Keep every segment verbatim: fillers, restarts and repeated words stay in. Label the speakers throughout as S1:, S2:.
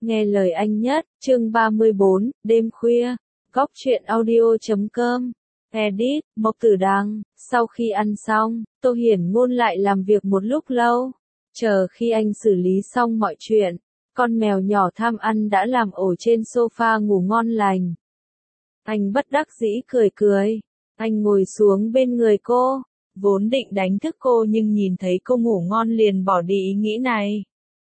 S1: Nghe lời anh nhất, chương ba mươi bốn, đêm khuya, góc truyện audio chấm com, edit, Mộc Tử Đằng. Sau khi ăn xong, Tô Hiển Ngôn lại làm việc một lúc lâu. Chờ khi anh xử lý xong mọi chuyện, con mèo nhỏ tham ăn đã làm ổ trên sofa ngủ ngon lành. Anh bất đắc dĩ cười cười. Anh ngồi xuống bên người cô, vốn định đánh thức cô nhưng nhìn thấy cô ngủ ngon liền bỏ đi ý nghĩ này.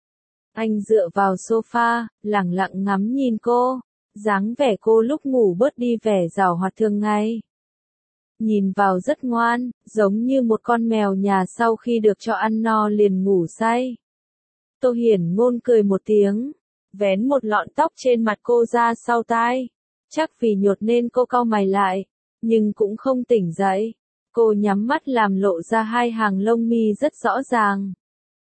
S1: Anh dựa vào sofa, lẳng lặng ngắm nhìn cô, dáng vẻ cô lúc ngủ bớt đi vẻ giảo hoạt thường ngày. Nhìn vào rất ngoan, giống như một con mèo nhà sau khi được cho ăn no liền ngủ say. Tô Hiển Ngôn cười một tiếng, vén một lọn tóc trên mặt cô ra sau tai. Chắc vì nhột nên cô cau mày lại, nhưng cũng không tỉnh dậy. Cô nhắm mắt làm lộ ra hai hàng lông mi rất rõ ràng.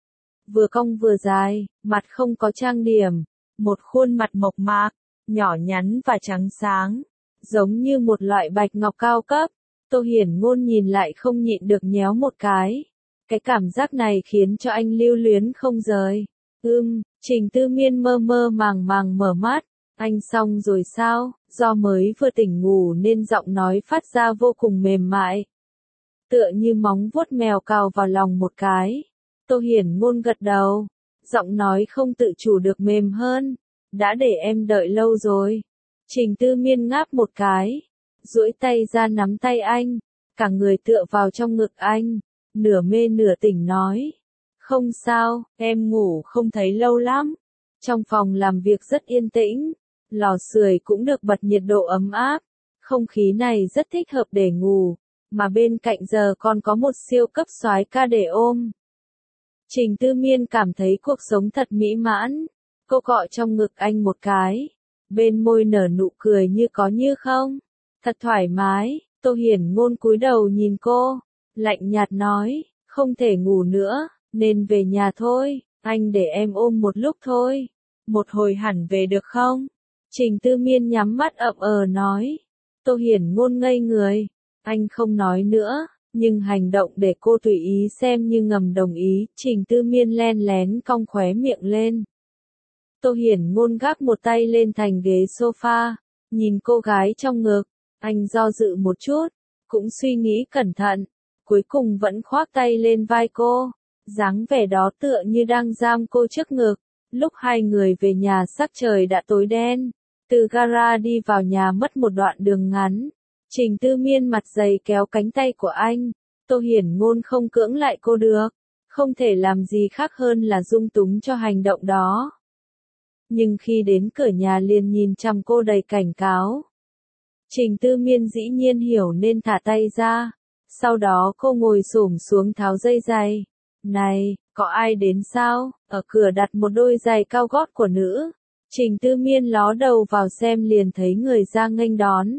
S1: Vừa cong vừa dài, mặt không có trang điểm, một khuôn mặt mộc mạc, nhỏ nhắn và trắng sáng, giống như một loại bạch ngọc cao cấp. Tô Hiển Ngôn nhìn lại không nhịn được nhéo một cái. Cái cảm giác này khiến cho anh lưu luyến không rời. Ưm, Trình Tư Miên mơ mơ màng màng mở mắt. Anh xong rồi sao? Do mới vừa tỉnh ngủ nên giọng nói phát ra vô cùng mềm mại. Tựa như móng vuốt mèo cào vào lòng một cái. Tô Hiển Ngôn gật đầu. Giọng nói không tự chủ được mềm hơn. Đã để em đợi lâu rồi. Trình Tư Miên ngáp một cái, duỗi tay ra nắm tay anh, cả người tựa vào trong ngực anh, nửa mê nửa tỉnh nói. Không sao, em ngủ không thấy lâu lắm. Trong phòng làm việc rất yên tĩnh, lò sưởi cũng được bật nhiệt độ ấm áp, không khí này rất thích hợp để ngủ, mà bên cạnh giờ còn có một siêu cấp soái ca để ôm. Trình Tư Miên cảm thấy cuộc sống thật mỹ mãn, cô cọ trong ngực anh một cái, bên môi nở nụ cười như có như không, thật thoải mái. Tô Hiển Ngôn cúi đầu nhìn cô, lạnh nhạt nói, không thể ngủ nữa, nên về nhà thôi, anh để em ôm một lúc thôi, một hồi hẳn về được không? Trình Tư Miên nhắm mắt ậm ờ nói. Tô Hiển Ngôn ngây người, anh không nói nữa, nhưng hành động để cô tùy ý xem như ngầm đồng ý. Trình Tư Miên len lén cong khóe miệng lên. Tô Hiển Ngôn gác một tay lên thành ghế sofa, nhìn cô gái trong ngực, anh do dự một chút, cũng suy nghĩ cẩn thận, cuối cùng vẫn khoác tay lên vai cô, dáng vẻ đó tựa như đang giam cô trước ngực. Lúc hai người về nhà sắc trời đã tối đen, từ gara đi vào nhà mất một đoạn đường ngắn. Trình Tư Miên mặt dày kéo cánh tay của anh, Tô Hiển Ngôn không cưỡng lại cô được, không thể làm gì khác hơn là dung túng cho hành động đó. Nhưng khi đến cửa nhà liền nhìn chằm cô đầy cảnh cáo. Trình Tư Miên dĩ nhiên hiểu nên thả tay ra, sau đó cô ngồi xổm xuống tháo dây giày. Này, có ai đến sao? Ở cửa đặt một đôi giày cao gót của nữ. Trình Tư Miên ló đầu vào xem liền thấy người ra nghênh đón.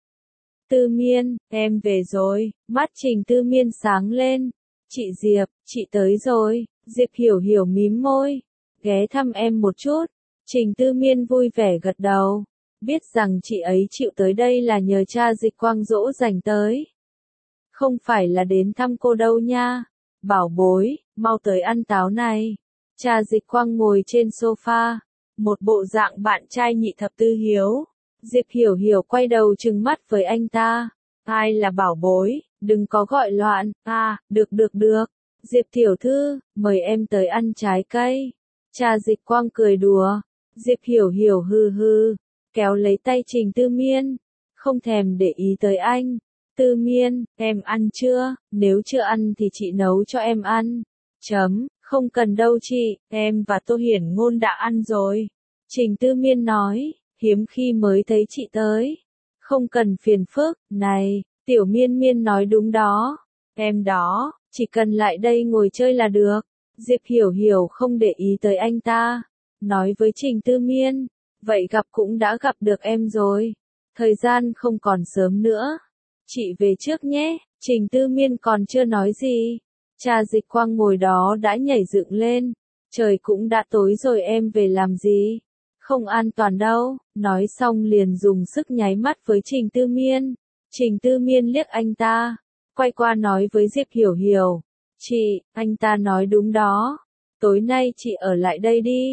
S1: Tư Miên, em về rồi. Mắt Trình Tư Miên sáng lên. Chị Diệp, chị tới rồi. Diệp Hiểu Hiểu mím môi, ghé thăm em một chút. Trình Tư Miên vui vẻ gật đầu, biết rằng chị ấy chịu tới đây là nhờ cha Dịch Quang dỗ dành tới. Không phải là đến thăm cô đâu nha. Bảo bối, mau tới ăn táo này. Cha Dịch Quang ngồi trên sofa, một bộ dạng bạn trai nhị thập tư hiếu. Diệp Hiểu Hiểu quay đầu trừng mắt với anh ta. Ai là bảo bối, đừng có gọi loạn. À, được được được. Diệp tiểu thư, mời em tới ăn trái cây. Cha Dịch Quang cười đùa. Diệp Hiểu Hiểu hừ hừ, kéo lấy tay Trình Tư Miên, không thèm để ý tới anh. Tư Miên, em ăn chưa? Nếu chưa ăn thì chị nấu cho em ăn. Chấm, không cần đâu chị, em và Tô Hiển Ngôn đã ăn rồi. Trình Tư Miên nói, hiếm khi mới thấy chị tới. Không cần phiền phức, này, Tiểu Miên Miên nói đúng đó. Em đó, chỉ cần lại đây ngồi chơi là được. Diệp Hiểu Hiểu không để ý tới anh ta, nói với Trình Tư Miên, vậy gặp cũng đã gặp được em rồi. Thời gian không còn sớm nữa. Chị về trước nhé. Trình Tư Miên còn chưa nói gì, cha Dịch Quang ngồi đó đã nhảy dựng lên. Trời cũng đã tối rồi, em về làm gì? Không an toàn đâu. Nói xong liền dùng sức nháy mắt với Trình Tư Miên. Trình Tư Miên liếc anh ta, quay qua nói với Diệp Hiểu Hiểu, chị, anh ta nói đúng đó. Tối nay chị ở lại đây đi.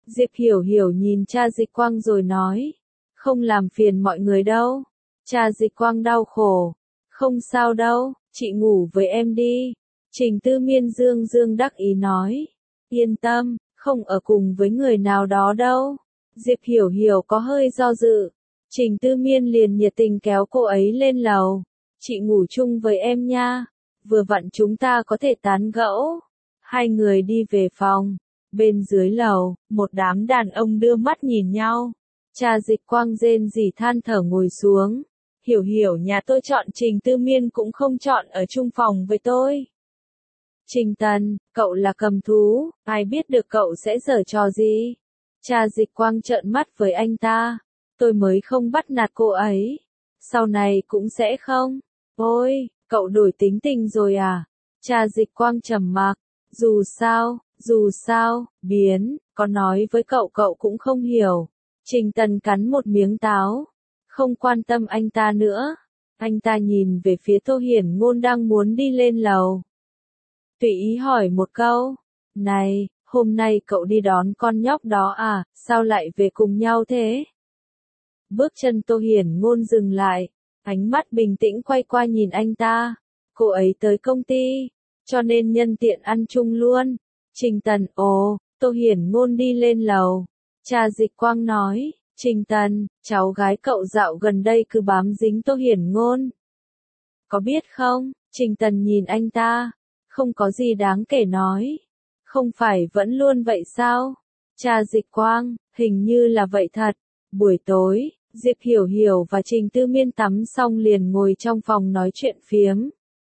S1: Diệp Hiểu Hiểu nhìn cha Dịch Quang rồi nói. Không làm phiền mọi người đâu. Cha Dịch Quang đau khổ. Không sao đâu, chị ngủ với em đi. Trình Tư Miên dương dương đắc ý nói. Yên tâm, không ở cùng với người nào đó đâu. Diệp Hiểu Hiểu có hơi do dự. Trình Tư Miên liền nhiệt tình kéo cô ấy lên lầu. Chị ngủ chung với em nha. Vừa vặn chúng ta có thể tán gẫu. Hai người đi về phòng. Bên dưới lầu, một đám đàn ông đưa mắt nhìn nhau. Cha Dịch Quang rên rỉ than thở ngồi xuống. Hiểu Hiểu nhà tôi chọn Trình Tư Miên cũng không chọn ở chung phòng với tôi. Trình Tần, cậu là cầm thú, ai biết được cậu sẽ giở trò gì? Cha Dịch Quang trợn mắt với anh ta. Tôi mới không bắt nạt cô ấy. Sau này cũng sẽ không. Ôi, cậu đổi tính tình rồi à? Cha Dịch Quang trầm mặc. Dù sao, dù sao, biến, có nói với cậu cậu cũng không hiểu. Trình Tần cắn một miếng táo. Không quan tâm anh ta nữa. Anh ta nhìn về phía Tô Hiển Ngôn đang muốn đi lên lầu. Tùy ý hỏi một câu. Này, hôm nay cậu đi đón con nhóc đó à, sao lại về cùng nhau thế? Bước chân Tô Hiển Ngôn dừng lại. Ánh mắt bình tĩnh quay qua nhìn anh ta. Cô ấy tới công ty, cho nên nhân tiện ăn chung luôn. Trình Tần, ồ, Tô Hiển Ngôn đi lên lầu. Cha Dịch Quang nói. Trình Tần, cháu gái cậu dạo gần đây cứ bám dính Tô Hiển Ngôn. Có biết không? Trình Tần nhìn anh ta. Không có gì đáng kể nói. Không phải vẫn luôn vậy sao? Cha Dịch Quang, hình như là vậy thật. Buổi tối, Diệp Hiểu Hiểu và Trình Tư Miên tắm xong liền ngồi trong phòng nói chuyện phiếm.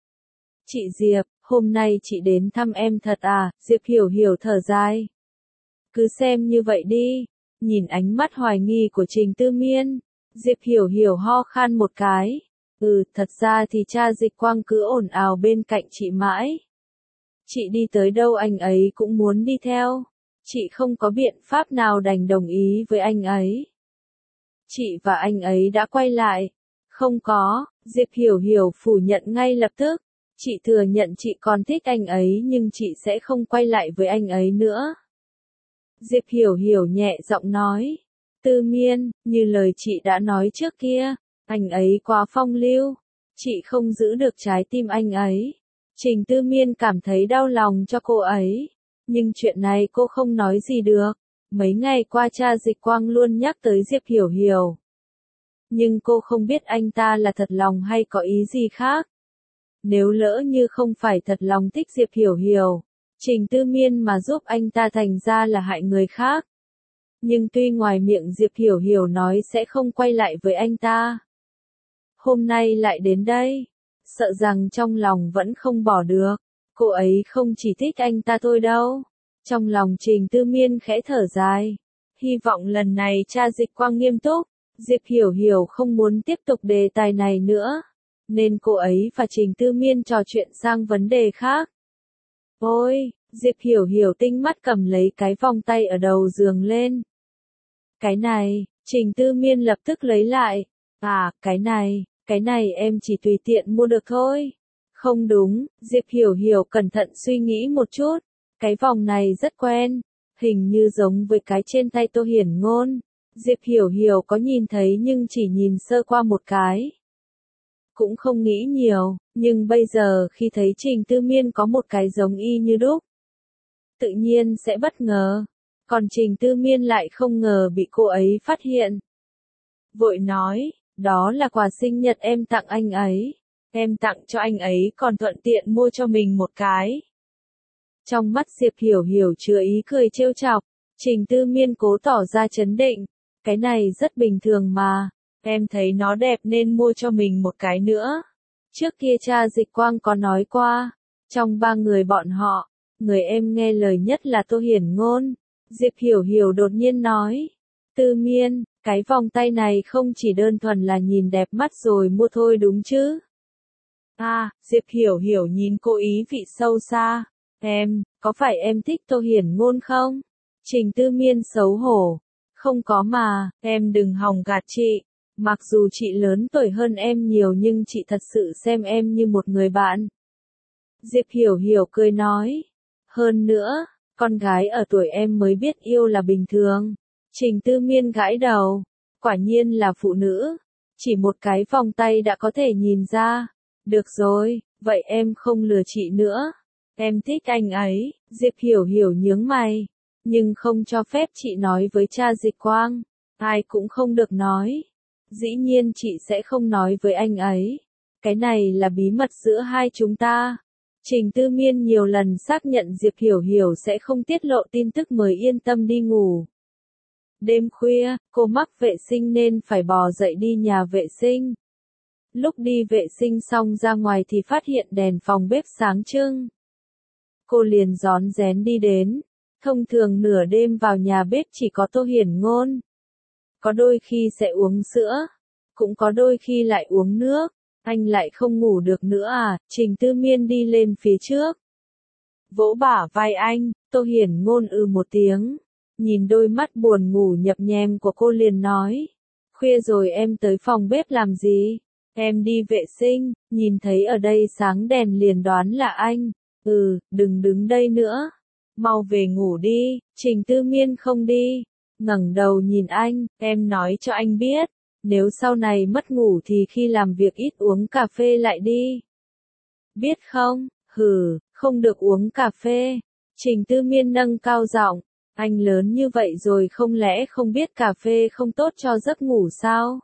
S1: Chị Diệp, hôm nay chị đến thăm em thật à? Diệp Hiểu Hiểu thở dài. Cứ xem như vậy đi. Nhìn ánh mắt hoài nghi của Trình Tư Miên, Diệp Hiểu Hiểu ho khan một cái. Ừ, thật ra thì cha Dịch Quang cứ ồn ào bên cạnh chị mãi. Chị đi tới đâu anh ấy cũng muốn đi theo. Chị không có biện pháp nào đành đồng ý với anh ấy. Chị và anh ấy đã quay lại. Không có, Diệp Hiểu Hiểu phủ nhận ngay lập tức. Chị thừa nhận chị còn thích anh ấy nhưng chị sẽ không quay lại với anh ấy nữa. Diệp Hiểu Hiểu nhẹ giọng nói. Tư Miên, như lời chị đã nói trước kia, anh ấy quá phong lưu. Chị không giữ được trái tim anh ấy. Trình Tư Miên cảm thấy đau lòng cho cô ấy. Nhưng chuyện này cô không nói gì được. Mấy ngày qua cha Dịch Quang luôn nhắc tới Diệp Hiểu Hiểu. Nhưng cô không biết anh ta là thật lòng hay có ý gì khác. Nếu lỡ như không phải thật lòng thích Diệp Hiểu Hiểu, Trình Tư Miên mà giúp anh ta thành ra là hại người khác. Nhưng tuy ngoài miệng Diệp Hiểu Hiểu nói sẽ không quay lại với anh ta. Hôm nay lại đến đây. Sợ rằng trong lòng vẫn không bỏ được. Cô ấy không chỉ thích anh ta thôi đâu. Trong lòng Trình Tư Miên khẽ thở dài. Hy vọng lần này cha Dịch Quang nghiêm túc. Diệp Hiểu Hiểu không muốn tiếp tục đề tài này nữa. Nên cô ấy và Trình Tư Miên trò chuyện sang vấn đề khác. Ôi, Diệp Hiểu Hiểu tinh mắt cầm lấy cái vòng tay ở đầu giường lên. Cái này, Trình Tư Miên lập tức lấy lại. À, cái này, cái này em chỉ tùy tiện mua được thôi. Không đúng, Diệp Hiểu Hiểu cẩn thận suy nghĩ một chút. Cái vòng này rất quen, hình như giống với cái trên tay Tô Hiển Ngôn. Diệp Hiểu Hiểu có nhìn thấy nhưng chỉ nhìn sơ qua một cái. Cũng không nghĩ nhiều, nhưng bây giờ khi thấy Trình Tư Miên có một cái giống y như đúc, tự nhiên sẽ bất ngờ. Còn Trình Tư Miên lại không ngờ bị cô ấy phát hiện. Vội nói, đó là quà sinh nhật em tặng anh ấy. Em tặng cho anh ấy còn thuận tiện mua cho mình một cái. Trong mắt Diệp Hiểu Hiểu chứa ý cười trêu chọc, Trình Tư Miên cố tỏ ra trấn định. Cái này rất bình thường mà. Em thấy nó đẹp nên mua cho mình một cái nữa. Trước kia cha Dịch Quang có nói qua. Trong ba người bọn họ, người em nghe lời nhất là Tô Hiển Ngôn. Diệp Hiểu Hiểu đột nhiên nói. Tư Miên, cái vòng tay này không chỉ đơn thuần là nhìn đẹp mắt rồi mua thôi đúng chứ? À, Diệp Hiểu Hiểu nhìn cô ý vị sâu xa. Em, có phải em thích Tô Hiển Ngôn không? Trình Tư Miên xấu hổ. Không có mà, em đừng hòng gạt chị. Mặc dù chị lớn tuổi hơn em nhiều nhưng chị thật sự xem em như một người bạn. Diệp Hiểu Hiểu cười nói. Hơn nữa, Con gái ở tuổi em mới biết yêu là bình thường. Trình Tư Miên gãi đầu. Quả nhiên là phụ nữ. Chỉ một cái vòng tay đã có thể nhìn ra. Được rồi, vậy em không lừa chị nữa. Em thích anh ấy. Diệp Hiểu Hiểu nhướng mày. Nhưng không cho phép chị nói với cha Dịch Quang. Ai cũng không được nói. Dĩ nhiên chị sẽ không nói với anh ấy. Cái này là bí mật giữa hai chúng ta. Trình Tư Miên nhiều lần xác nhận Diệp Hiểu Hiểu sẽ không tiết lộ tin tức mới yên tâm đi ngủ. Đêm khuya, cô mắc vệ sinh nên phải bò dậy đi nhà vệ sinh. Lúc đi vệ sinh xong ra ngoài thì phát hiện đèn phòng bếp sáng trưng. Cô liền rón rén đi đến. Thông thường nửa đêm vào nhà bếp chỉ có Tô Hiển Ngôn. Có đôi khi sẽ uống sữa. Cũng có đôi khi lại uống nước. Anh lại không ngủ được nữa à? Trình Tư Miên đi lên phía trước. Vỗ bả vai anh, Tô Hiển Ngôn ư một tiếng. Nhìn đôi mắt buồn ngủ nhập nhèm của cô liền nói. Khuya rồi em tới phòng bếp làm gì? Em đi vệ sinh, nhìn thấy ở đây sáng đèn liền đoán là anh. Ừ, đừng đứng đây nữa. Mau về ngủ đi. Trình Tư Miên không đi. Ngẩng đầu nhìn anh, em nói cho anh biết. Nếu sau này mất ngủ thì khi làm việc ít uống cà phê lại đi. Biết không? Hừ, không được uống cà phê. Trình Tư Miên nâng cao giọng. Anh lớn như vậy rồi không lẽ không biết cà phê không tốt cho giấc ngủ sao?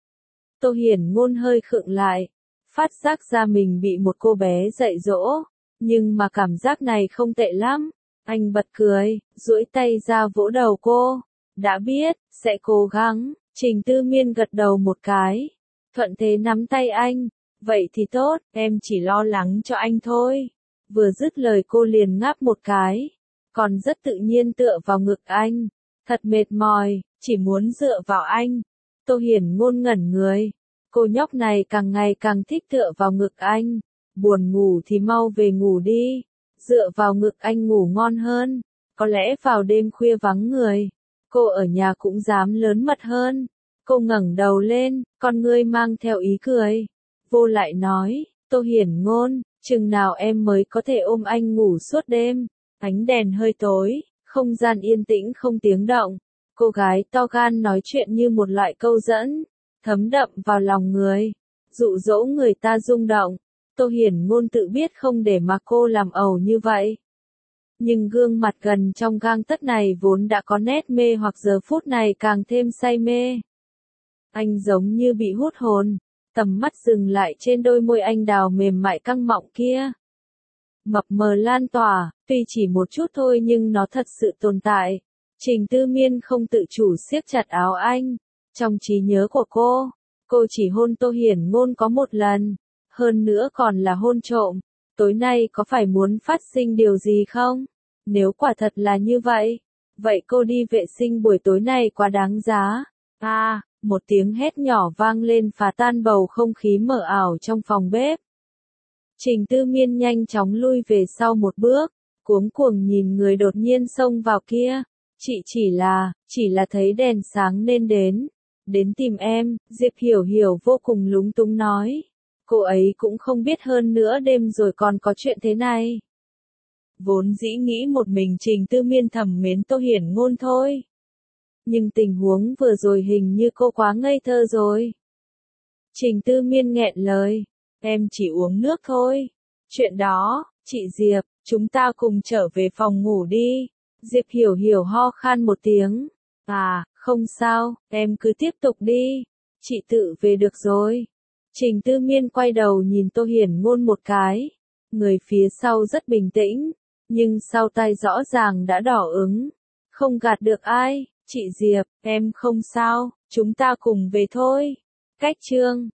S1: Tô Hiển Ngôn hơi khựng lại. Phát giác ra mình bị một cô bé dạy dỗ. Nhưng mà cảm giác này không tệ lắm. Anh bật cười, duỗi tay ra vỗ đầu cô. Đã biết, sẽ cố gắng. Trình Tư Miên gật đầu một cái. Thuận thế nắm tay anh. Vậy thì tốt, em chỉ lo lắng cho anh thôi. Vừa dứt lời cô liền ngáp một cái. Còn rất tự nhiên tựa vào ngực anh. Thật mệt mỏi, chỉ muốn dựa vào anh. Tô Hiển Ngôn ngẩn người. Cô nhóc này càng ngày càng thích tựa vào ngực anh. Buồn ngủ thì mau về ngủ đi. Dựa vào ngực anh ngủ ngon hơn. Có lẽ vào đêm khuya vắng người. Cô ở nhà cũng dám lớn mật hơn. Cô ngẩng đầu lên, con ngươi mang theo ý cười. Vô lại nói, Tô Hiển Ngôn, chừng nào em mới có thể ôm anh ngủ suốt đêm. Ánh đèn hơi tối, không gian yên tĩnh không tiếng động. Cô gái to gan nói chuyện như một loại câu dẫn, thấm đậm vào lòng người, dụ dỗ người ta rung động. Tô Hiển Ngôn tự biết không để mà cô làm ẩu như vậy. Nhưng gương mặt gần trong gang tấc này vốn đã có nét mê hoặc giờ phút này càng thêm say mê. Anh giống như bị hút hồn, tầm mắt dừng lại trên đôi môi anh đào mềm mại căng mọng kia. Mập mờ lan tỏa, tuy chỉ một chút thôi nhưng nó thật sự tồn tại. Trình Tư Miên không tự chủ siết chặt áo anh. Trong trí nhớ của cô, cô chỉ hôn Tô Hiển Ngôn có một lần. Hơn nữa còn là hôn trộm. Tối nay có phải muốn phát sinh điều gì không? Nếu quả thật là như vậy, vậy cô đi vệ sinh buổi tối này quá đáng giá. À, một tiếng hét nhỏ vang lên phá tan bầu không khí mờ ảo trong phòng bếp. Trình Tư Miên nhanh chóng lui về sau một bước, cuống cuồng nhìn người đột nhiên xông vào kia. Chị chỉ là, chỉ là thấy đèn sáng nên đến. Đến tìm em, Diệp Hiểu Hiểu vô cùng lúng túng nói. Cô ấy cũng không biết hơn nữa đêm rồi còn có chuyện thế này. Vốn dĩ nghĩ một mình Trình Tư Miên thầm mến Tô Hiển Ngôn thôi. Nhưng tình huống vừa rồi hình như cô quá ngây thơ rồi. Trình Tư Miên nghẹn lời. Em chỉ uống nước thôi. Chuyện đó, chị Diệp, chúng ta cùng trở về phòng ngủ đi. Diệp Hiểu Hiểu ho khan một tiếng. À, không sao, em cứ tiếp tục đi. Chị tự về được rồi. Trình Tư Miên quay đầu nhìn Tô Hiển Ngôn một cái. Người phía sau rất bình tĩnh, nhưng sau tay rõ ràng đã đỏ ứng. Không gạt được ai, chị Diệp, em không sao, chúng ta cùng về thôi. Cách chương